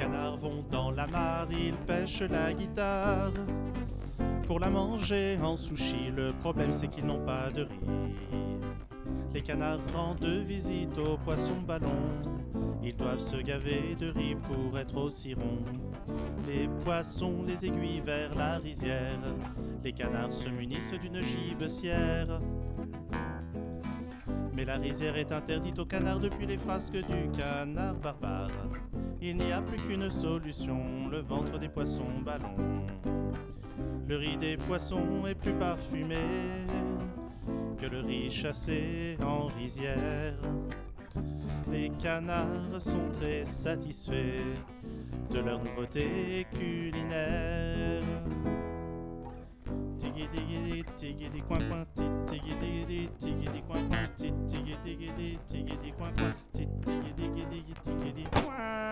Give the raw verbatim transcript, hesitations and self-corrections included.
canards vont dans la mare, ils pêchent la guitare pour la manger en sushi. Le problème c'est qu'ils n'ont pas de riz. Les canards rendent visite aux poissons ballons. Ils doivent se gaver de riz pour être aussi ronds. Les poissons les aiguillent vers la rizière. Les canards se munissent d'une gibecière. Mais la rizière est interdite aux canards depuis les frasques du canard barbare. Il n'y a plus qu'une solution, le ventre des poissons ballons. Le riz des poissons est plus parfumé que le riz chassé en rizière. Les canards sont très satisfaits de leur nouveauté culinaire. Tigidi tigidi coin coin, tigidi tigidi coin coin, tigidi tigidi coin coin, tigidi tigidi coin.